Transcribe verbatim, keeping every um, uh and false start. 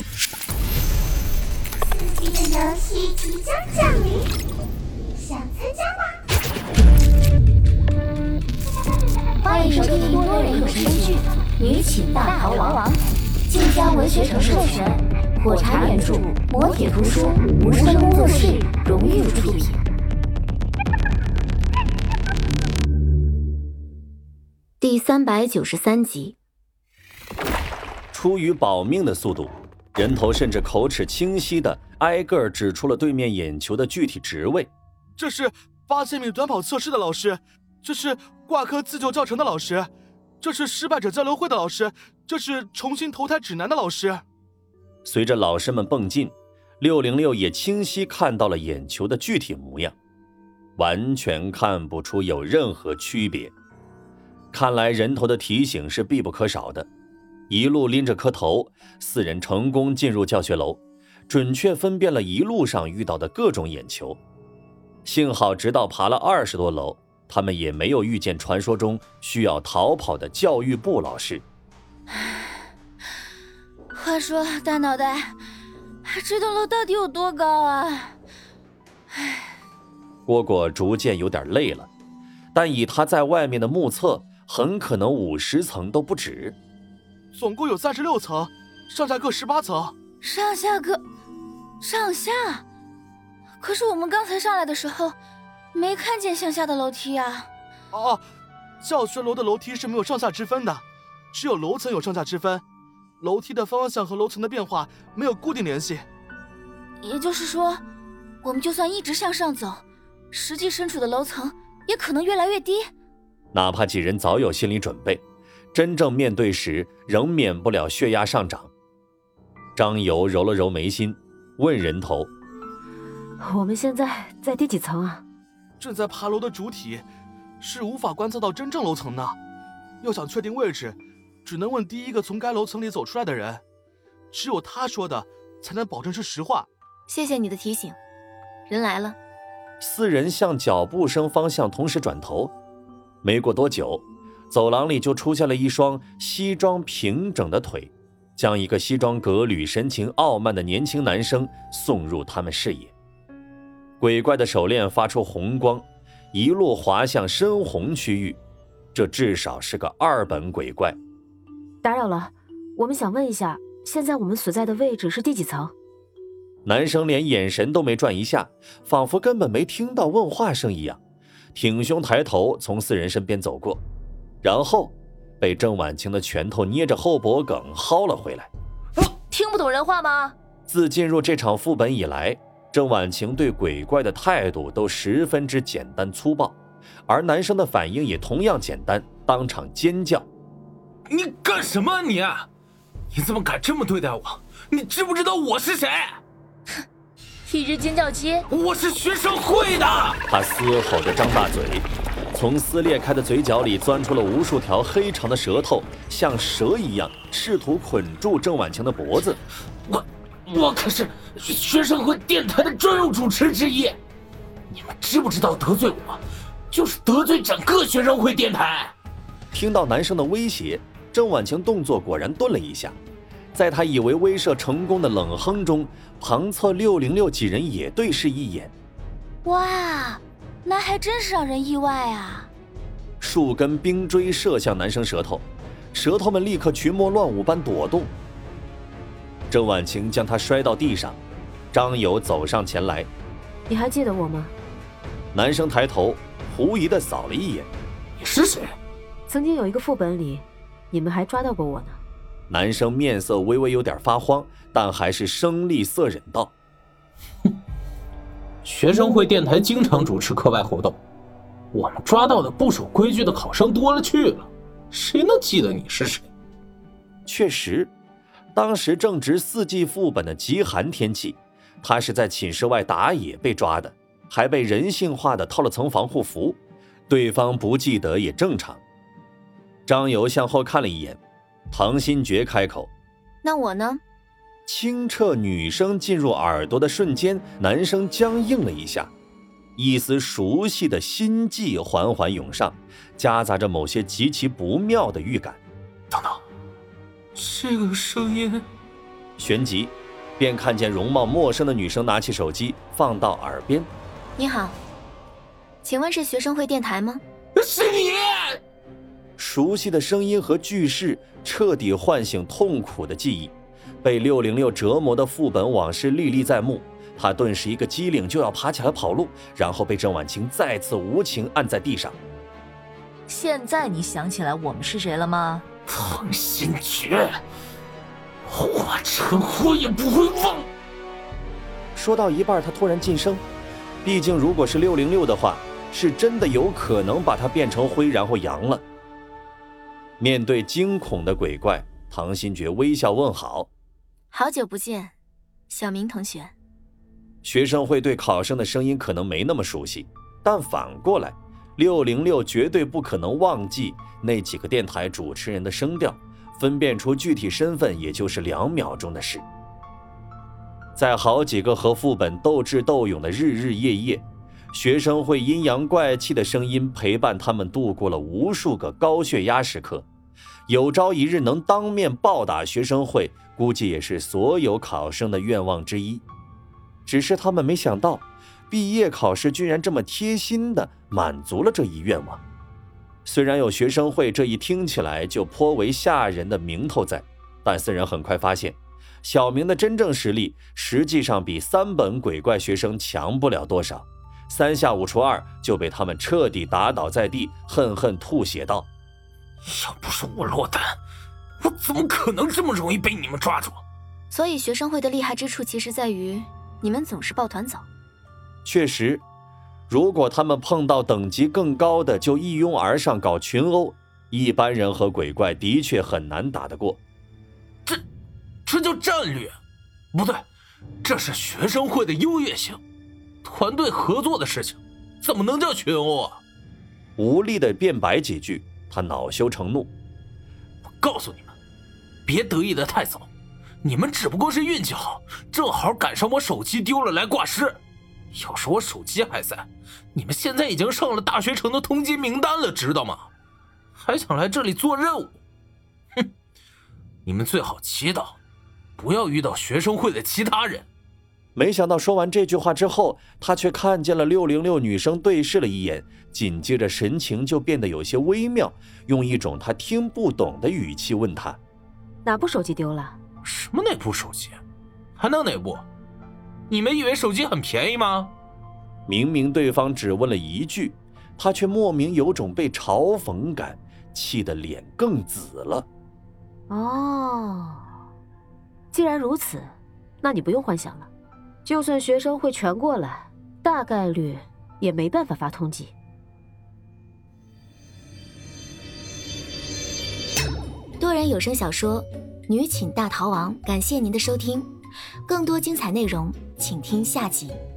刺激的游戏即将降临，想参加吗？ 欢迎收听多人有声剧《女寝大逃亡》，晋江文学城授权，火柴原著，磨铁图书，无声工作室荣誉出品。第三百九十三集。 出于保命的速度，人头甚至口齿清晰地挨个指出了对面眼球的具体职位。 这是八千米短跑测试的老师，这是挂科自救教程的老师，这是失败者交流会的老师，这是重新投胎指南的老师。 随着老师们蹦近，六零六也清晰看到了眼球的具体模样，完全看不出有任何区别。看来人头的提醒是必不可少的。一路拎着颗头，四人成功进入教学楼，准确分辨了一路上遇到的各种眼球。幸好直到爬了二十多楼，他们也没有遇见传说中需要逃跑的教育部老师。 话说大脑袋，这栋楼到底有多高啊？ 蝈蝈逐渐有点累了，但以他在外面的目测，很可能五十层都不止。 总共有三十六层，上下各十八层。 上下各上下？可是我们刚才上来的时候，没看见向下的楼梯啊。 哦，教学楼的楼梯是没有上下之分的，只有楼层有上下之分。楼梯的方向和楼层的变化没有固定联系。 也就是说，我们就算一直向上走，实际身处的楼层也可能越来越低。 哪怕几人早有心理准备，真正面对时仍免不了血压上涨。张游揉了揉眉心，问人头： 我们现在在第几层啊？ 正在爬楼的主体是无法观测到真正楼层的，要想确定位置，只能问第一个从该楼层里走出来的人，只有他说的才能保证是实话。 谢谢你的提醒，人来了。 四人向脚步声方向同时转头，没过多久，走廊里就出现了一双西装平整的腿，将一个西装革履、神情傲慢的年轻男生送入他们视野。鬼怪的手链发出红光，一路滑向深红区域，这至少是个二本鬼怪。 打扰了，我们想问一下，现在我们所在的位置是第几层？ 男生连眼神都没转一下，仿佛根本没听到问话声一样，挺胸抬头从四人身边走过，然后被郑婉晴的拳头捏着后脖梗薅了回来。 听不懂人话吗？ 自进入这场副本以来，郑婉晴对鬼怪的态度都十分之简单粗暴，而男生的反应也同样简单，当场尖叫： 你干什么你？你怎么敢这么对待我？你知不知道我是谁？ 哼，一只尖叫鸡！ 我是学生会的！ 他嘶吼着张大嘴，从撕裂开的嘴角里钻出了无数条黑长的舌头，像蛇一样试图捆住郑婉晴的脖子。 我我可是学生会电台的专用主持之一，你们知不知道得罪我就是得罪整个学生会电台？ 听到男生的威胁，郑婉晴动作果然顿了一下，在他以为威慑成功的冷哼中，旁侧六零六几人也对视一眼。 哇，那还真是让人意外啊！ 数根冰锥射向男生舌头，舌头们立刻群魔乱舞般躲动。郑婉晴将他摔到地上，张友走上前来： 你还记得我吗？ 男生抬头狐疑地扫了一眼： 你是谁？ 曾经有一个副本里，你们还抓到过我呢。 男生面色微微有点发慌，但还是声厉色忍道： 哼，学生会电台经常主持课外活动，我们抓到的不守规矩的考生多了去了，谁能记得你是谁？ 确实，当时正值四季副本的极寒天气，他是在寝室外打野被抓的，还被人性化的套了层防护服，对方不记得也正常。张游向后看了一眼，唐新觉开口： 那我呢？ 清澈女声进入耳朵的瞬间，男生僵硬了一下，一丝熟悉的心悸缓缓涌上，夹杂着某些极其不妙的预感。 等等，这个声音旋即便看见容貌陌生的女生拿起手机放到耳边。 你好，请问是学生会电台吗？ 是你！ 熟悉的声音和句式彻底唤醒痛苦的记忆，被六零六折磨的副本往事历历在目。他顿时一个机灵，就要爬起来跑路，然后被郑婉清再次无情按在地上。 现在你想起来我们是谁了吗？ 唐新觉，华晨我也不会忘。 说到一半，他突然噤声，毕竟如果是六零六的话，是真的有可能把他变成灰然后扬了。面对惊恐的鬼怪，唐新觉微笑问好。 好久不见，小明同学。 学生会对考生的声音可能没那么熟悉，但反过来六零六绝对不可能忘记那几个电台主持人的声调，分辨出具体身份也就是两秒钟的事。在好几个和副本斗智斗勇的日日夜夜，学生会阴阳怪气的声音陪伴他们度过了无数个高血压时刻。有朝一日能当面暴打学生会，估计也是所有考生的愿望之一。只是他们没想到，毕业考试居然这么贴心地满足了这一愿望。虽然有学生会这一听起来就颇为吓人的名头在，但四人很快发现，小明的真正实力实际上比三本鬼怪学生强不了多少。三下五除二就被他们彻底打倒在地，恨恨吐血道： 要不是我落单，我怎么可能这么容易被你们抓住？ 所以学生会的厉害之处其实在于你们总是抱团走。 确实，如果他们碰到等级更高的就一拥而上搞群殴，一般人和鬼怪的确很难打得过。 这这叫战略？不对，这是学生会的优越性。团队合作的事情怎么能叫群殴啊？ 无力地辩白几句，他恼羞成怒。 我告诉你们，别得意得太早，你们只不过是运气好，正好赶上我手机丢了来挂失。要是我手机还在，你们现在已经上了大学城的通缉名单了，知道吗？还想来这里做任务？哼！你们最好祈祷不要遇到学生会的其他人。 没想到说完这句话之后，他却看见了六零六女生对视了一眼，紧接着神情就变得有些微妙，用一种他听不懂的语气问他： 哪部手机丢了？ 什么哪部手机？还能哪部？你们以为手机很便宜吗？ 明明对方只问了一句，他却莫名有种被嘲讽感，气得脸更紫了。 哦，既然如此，那你不用幻想了。就算学生会全过来，大概率也没办法发通缉。 多人有声小说《女寝大逃亡》，感谢您的收听，更多精彩内容请听下集。